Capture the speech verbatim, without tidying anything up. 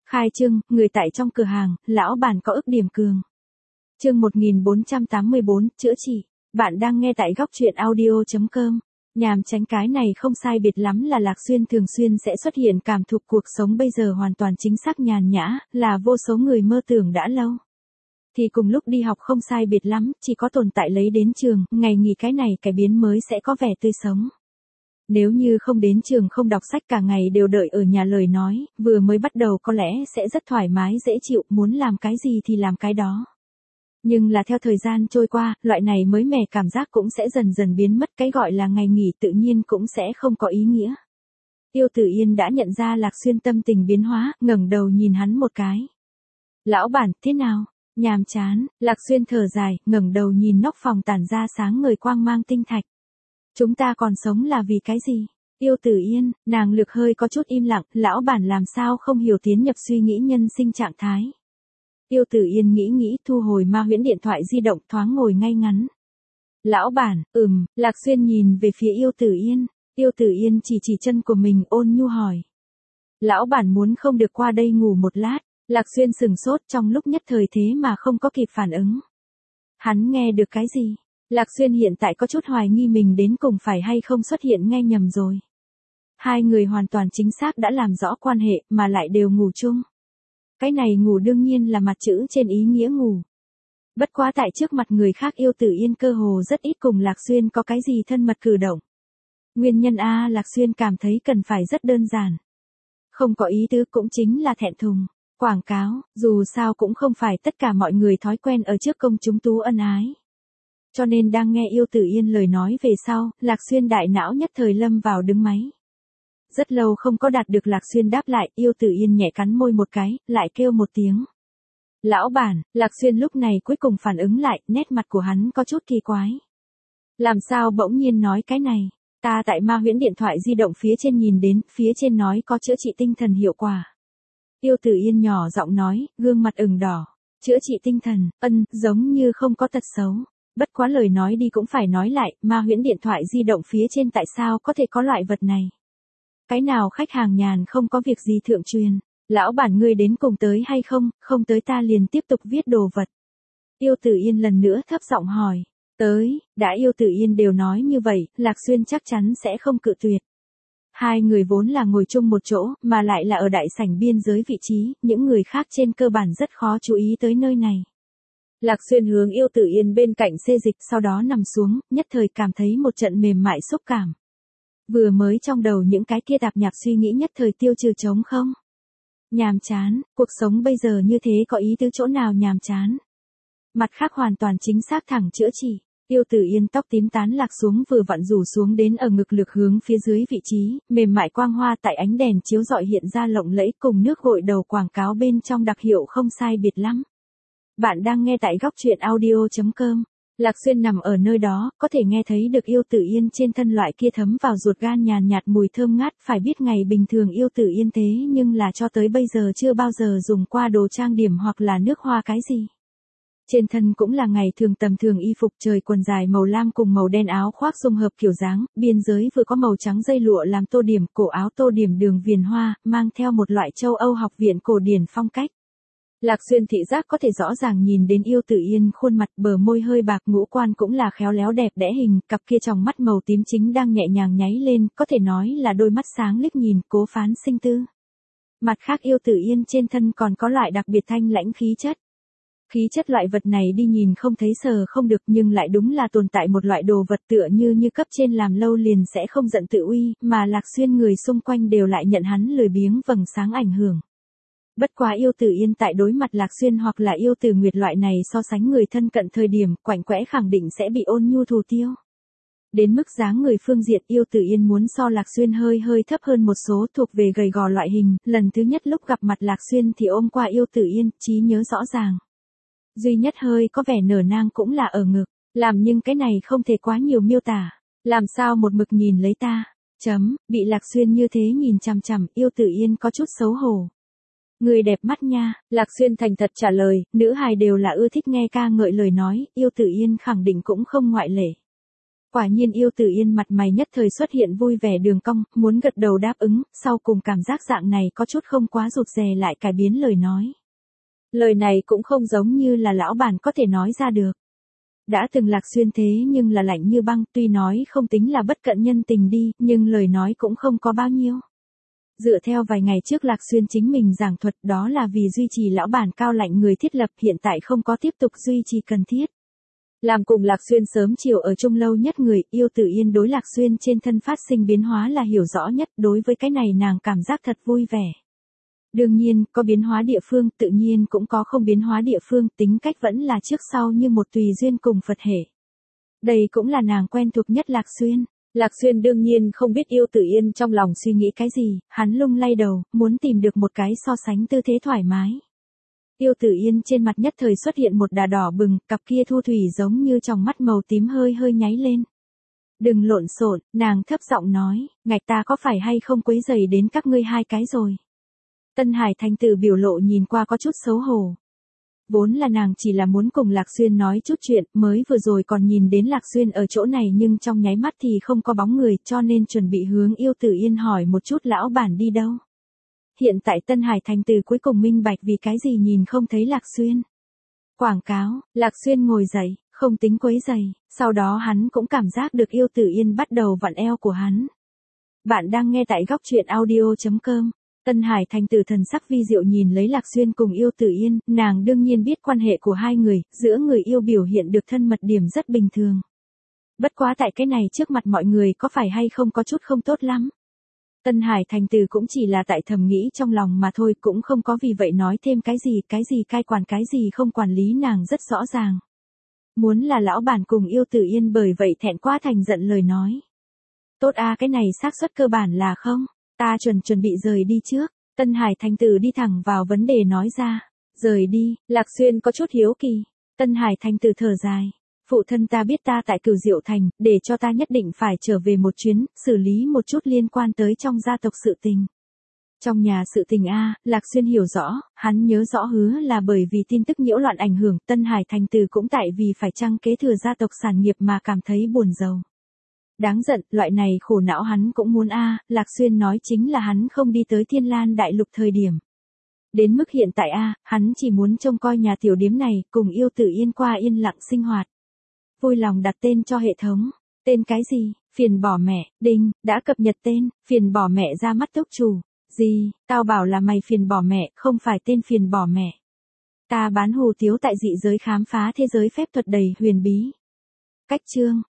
Khai trương, người tại trong cửa hàng, lão bản có ức điểm cường. Chương một nghìn bốn trăm tám mươi bốn, chữa trị. Bạn đang nghe tại góc truyện audio chấm com. Nhàm chán cái này không sai biệt lắm là Lạc Xuyên thường xuyên sẽ xuất hiện cảm thụ cuộc sống bây giờ hoàn toàn chính xác nhàn nhã, là vô số người mơ tưởng đã lâu. Thì cùng lúc đi học không sai biệt lắm, chỉ có tồn tại lấy đến trường, ngày nghỉ cái này cái biến mới sẽ có vẻ tươi sống. Nếu như không đến trường không đọc sách cả ngày đều đợi ở nhà lời nói, vừa mới bắt đầu có lẽ sẽ rất thoải mái dễ chịu, muốn làm cái gì thì làm cái đó. Nhưng là theo thời gian trôi qua, loại này mới mẻ cảm giác cũng sẽ dần dần biến mất, cái gọi là ngày nghỉ tự nhiên cũng sẽ không có ý nghĩa. Tiêu Tử Yên đã nhận ra Lạc Xuyên tâm tình biến hóa, ngẩng đầu nhìn hắn một cái. Lão bản, thế nào? Nhàm chán, Lạc Xuyên thở dài, ngẩng đầu nhìn nóc phòng tản ra sáng ngời quang mang tinh thạch. Chúng ta còn sống là vì cái gì? Tiêu Tử Yên, nàng lực hơi có chút im lặng, lão bản làm sao không hiểu tiến nhập suy nghĩ nhân sinh trạng thái. Tiêu Tử Yên nghĩ nghĩ thu hồi ma huyễn điện thoại di động thoáng ngồi ngay ngắn. Lão bản, ừm, Lạc Xuyên nhìn về phía Tiêu Tử Yên, Tiêu Tử Yên chỉ chỉ chân của mình ôn nhu hỏi. Lão bản muốn không được qua đây ngủ một lát, Lạc Xuyên sừng sốt trong lúc nhất thời thế mà không có kịp phản ứng. Hắn nghe được cái gì? Lạc Xuyên hiện tại có chút hoài nghi mình đến cùng phải hay không xuất hiện nghe nhầm rồi. Hai người hoàn toàn chính xác đã làm rõ quan hệ mà lại đều ngủ chung. Cái này ngủ đương nhiên là mặt chữ trên ý nghĩa ngủ. Bất quá tại trước mặt người khác Tiêu Tử Yên cơ hồ rất ít cùng Lạc Xuyên có cái gì thân mật cử động. Nguyên nhân A Lạc Xuyên cảm thấy cần phải rất đơn giản. Không có ý tứ cũng chính là thẹn thùng. Quảng cáo, dù sao cũng không phải tất cả mọi người thói quen ở trước công chúng tú ân ái. Cho nên đang nghe Tiêu Tử Yên lời nói về sau, Lạc Xuyên đại não nhất thời lâm vào đứng máy. Rất lâu không có đạt được Lạc Xuyên đáp lại, Tiêu Tử Yên nhẹ cắn môi một cái, lại kêu một tiếng. Lão bản, Lạc Xuyên lúc này cuối cùng phản ứng lại, nét mặt của hắn có chút kỳ quái. Làm sao bỗng nhiên nói cái này? Ta tại ma huyễn điện thoại di động phía trên nhìn đến, phía trên nói có chữa trị tinh thần hiệu quả. Tiêu Tử Yên nhỏ giọng nói, gương mặt ửng đỏ. Chữa trị tinh thần, ân, giống như không có tật xấu. Bất quá lời nói đi cũng phải nói lại, ma huyễn điện thoại di động phía trên tại sao có thể có loại vật này. Cái nào khách hàng nhàn không có việc gì thượng truyền, lão bản ngươi đến cùng tới hay không, không tới ta liền tiếp tục viết đồ vật. Tiêu Tử Yên lần nữa thấp giọng hỏi, tới, đã Tiêu Tử Yên đều nói như vậy, Lạc Xuyên chắc chắn sẽ không cự tuyệt. Hai người vốn là ngồi chung một chỗ, mà lại là ở đại sảnh biên giới vị trí, những người khác trên cơ bản rất khó chú ý tới nơi này. Lạc Xuyên hướng Tiêu Tử Yên bên cạnh xê dịch sau đó nằm xuống, nhất thời cảm thấy một trận mềm mại xúc cảm. Vừa mới trong đầu những cái kia tạp nhạp suy nghĩ nhất thời tiêu trừ trống không. Nhàm chán, cuộc sống bây giờ như thế có ý tứ chỗ nào nhàm chán. Mặt khác hoàn toàn chính xác thẳng chữa trị. Tiêu Tử Yên tóc tím tán lạc xuống vừa vặn rủ xuống đến ở ngực lực hướng phía dưới vị trí, mềm mại quang hoa tại ánh đèn chiếu rọi hiện ra lộng lẫy cùng nước gội đầu quảng cáo bên trong đặc hiệu không sai biệt lắm. Bạn đang nghe tại góc truyện audio chấm com. Lạc Xuyên nằm ở nơi đó, có thể nghe thấy được Tiêu Tử Yên trên thân loại kia thấm vào ruột gan nhàn nhạt mùi thơm ngát, phải biết ngày bình thường Tiêu Tử Yên thế nhưng là cho tới bây giờ chưa bao giờ dùng qua đồ trang điểm hoặc là nước hoa cái gì. Trên thân cũng là ngày thường tầm thường y phục trời quần dài màu lam cùng màu đen áo khoác dung hợp kiểu dáng, biên giới vừa có màu trắng dây lụa làm tô điểm, cổ áo tô điểm đường viền hoa, mang theo một loại châu Âu học viện cổ điển phong cách. Lạc Xuyên thị giác có thể rõ ràng nhìn đến Tiêu Tử Yên khuôn mặt, bờ môi hơi bạc, ngũ quan cũng là khéo léo đẹp đẽ hình, cặp kia tròng mắt màu tím chính đang nhẹ nhàng nháy lên, có thể nói là đôi mắt sáng liếc nhìn, cố phán sinh tư. Mặt khác Tiêu Tử Yên trên thân còn có loại đặc biệt thanh lãnh khí chất. Khí chất loại vật này đi nhìn không thấy sờ không được nhưng lại đúng là tồn tại một loại đồ vật tựa như như cấp trên làm lâu liền sẽ không giận tự uy, mà Lạc Xuyên người xung quanh đều lại nhận hắn lười biếng vầng sáng ảnh hưởng. Bất quá Tiêu Tử Yên tại đối mặt Lạc Xuyên hoặc là Tiêu Tử Nguyệt loại này so sánh người thân cận thời điểm, quạnh quẽ khẳng định sẽ bị ôn nhu thủ tiêu. Đến mức dáng người phương diện Tiêu Tử Yên muốn so Lạc Xuyên hơi hơi thấp hơn một số, thuộc về gầy gò loại hình, lần thứ nhất lúc gặp mặt Lạc Xuyên thì ôm qua Tiêu Tử Yên, trí nhớ rõ ràng. Duy nhất hơi có vẻ nở nang cũng là ở ngực, làm nhưng cái này không thể quá nhiều miêu tả, làm sao một mực nhìn lấy ta, chấm, bị Lạc Xuyên như thế nhìn chằm chằm, Tiêu Tử Yên có chút xấu hổ. Người đẹp mắt nha, Lạc Xuyên thành thật trả lời, nữ hài đều là ưa thích nghe ca ngợi lời nói, Tiêu Tử Yên khẳng định cũng không ngoại lệ. Quả nhiên Yêu Tử Yên mặt mày nhất thời xuất hiện vui vẻ đường cong, muốn gật đầu đáp ứng, sau cùng cảm giác dạng này có chút không quá rụt rè lại cải biến lời nói. Lời này cũng không giống như là lão bản có thể nói ra được. Đã từng Lạc Xuyên thế nhưng là lạnh như băng, tuy nói không tính là bất cận nhân tình đi, nhưng lời nói cũng không có bao nhiêu. Dựa theo vài ngày trước Lạc Xuyên chính mình giảng thuật, đó là vì duy trì lão bản cao lạnh người thiết lập, hiện tại không có tiếp tục duy trì cần thiết. Làm cùng Lạc Xuyên sớm chiều ở chung lâu nhất người, Yêu Tử Yên đối Lạc Xuyên trên thân phát sinh biến hóa là hiểu rõ nhất, đối với cái này nàng cảm giác thật vui vẻ. Đương nhiên, có biến hóa địa phương, tự nhiên cũng có không biến hóa địa phương, tính cách vẫn là trước sau như một tùy duyên cùng Phật hệ. Đây cũng là nàng quen thuộc nhất Lạc Xuyên. Lạc Xuyên đương nhiên không biết Yêu Tử Yên trong lòng suy nghĩ cái gì, hắn lung lay đầu, muốn tìm được một cái so sánh tư thế thoải mái. Yêu Tử Yên trên mặt nhất thời xuất hiện một đà đỏ bừng, cặp kia thu thủy giống như trong mắt màu tím hơi hơi nháy lên. Đừng lộn xộn, nàng thấp giọng nói, ngạch ta có phải hay không quấy rầy đến các ngươi hai cái rồi. Tân Hải Thành Tử biểu lộ nhìn qua có chút xấu hổ. Vốn là nàng chỉ là muốn cùng Lạc Xuyên nói chút chuyện, mới vừa rồi còn nhìn đến Lạc Xuyên ở chỗ này nhưng trong nháy mắt thì không có bóng người, cho nên chuẩn bị hướng Yêu Tử Yên hỏi một chút lão bản đi đâu. Hiện tại Tân Hải Thành Tử cuối cùng minh bạch vì cái gì nhìn không thấy Lạc Xuyên. Quảng cáo, Lạc Xuyên ngồi dậy, không tính quấy giày, sau đó hắn cũng cảm giác được Yêu Tử Yên bắt đầu vặn eo của hắn. Bạn đang nghe tại góc truyện audio chấm com. Tân Hải Thành Tử thần sắc vi diệu nhìn lấy Lạc Xuyên cùng Yêu Tử Yên, nàng đương nhiên biết quan hệ của hai người, giữa người yêu biểu hiện được thân mật điểm rất bình thường. Bất quá tại cái này trước mặt mọi người có phải hay không có chút không tốt lắm. Tân Hải Thành Tử cũng chỉ là tại thầm nghĩ trong lòng mà thôi, cũng không có vì vậy nói thêm cái gì, cái gì cai quản cái gì không quản lý nàng rất rõ ràng. Muốn là lão bản cùng Yêu Tử Yên bởi vậy thẹn quá thành giận lời nói. Tốt a, cái này xác suất cơ bản là không. Ta chuẩn chuẩn bị rời đi trước, Tân Hải Thành Tử đi thẳng vào vấn đề nói ra. Rời đi, Lạc Xuyên có chút hiếu kỳ. Tân Hải Thành Tử thở dài. Phụ thân ta biết ta tại Cửu Diệu Thành, để cho ta nhất định phải trở về một chuyến, xử lý một chút liên quan tới trong gia tộc sự tình. Trong nhà sự tình A, Lạc Xuyên hiểu rõ, hắn nhớ rõ hứa là bởi vì tin tức nhiễu loạn ảnh hưởng, Tân Hải Thành Tử cũng tại vì phải chăng kế thừa gia tộc sản nghiệp mà cảm thấy buồn rầu. Đáng giận, loại này khổ não hắn cũng muốn A, Lạc Xuyên nói chính là hắn không đi tới Thiên Lan Đại Lục thời điểm. Đến mức hiện tại A, hắn chỉ muốn trông coi nhà tiểu điếm này, cùng Yêu Tử Yên qua yên lặng sinh hoạt. Vui lòng đặt tên cho hệ thống. Tên cái gì? Phiền bỏ mẹ, đinh, đã cập nhật tên, phiền bỏ mẹ ra mắt túc chủ. Gì, tao bảo là mày phiền bỏ mẹ, không phải tên phiền bỏ mẹ. Ta bán hù tiếu tại dị giới khám phá thế giới phép thuật đầy huyền bí. Cách chương,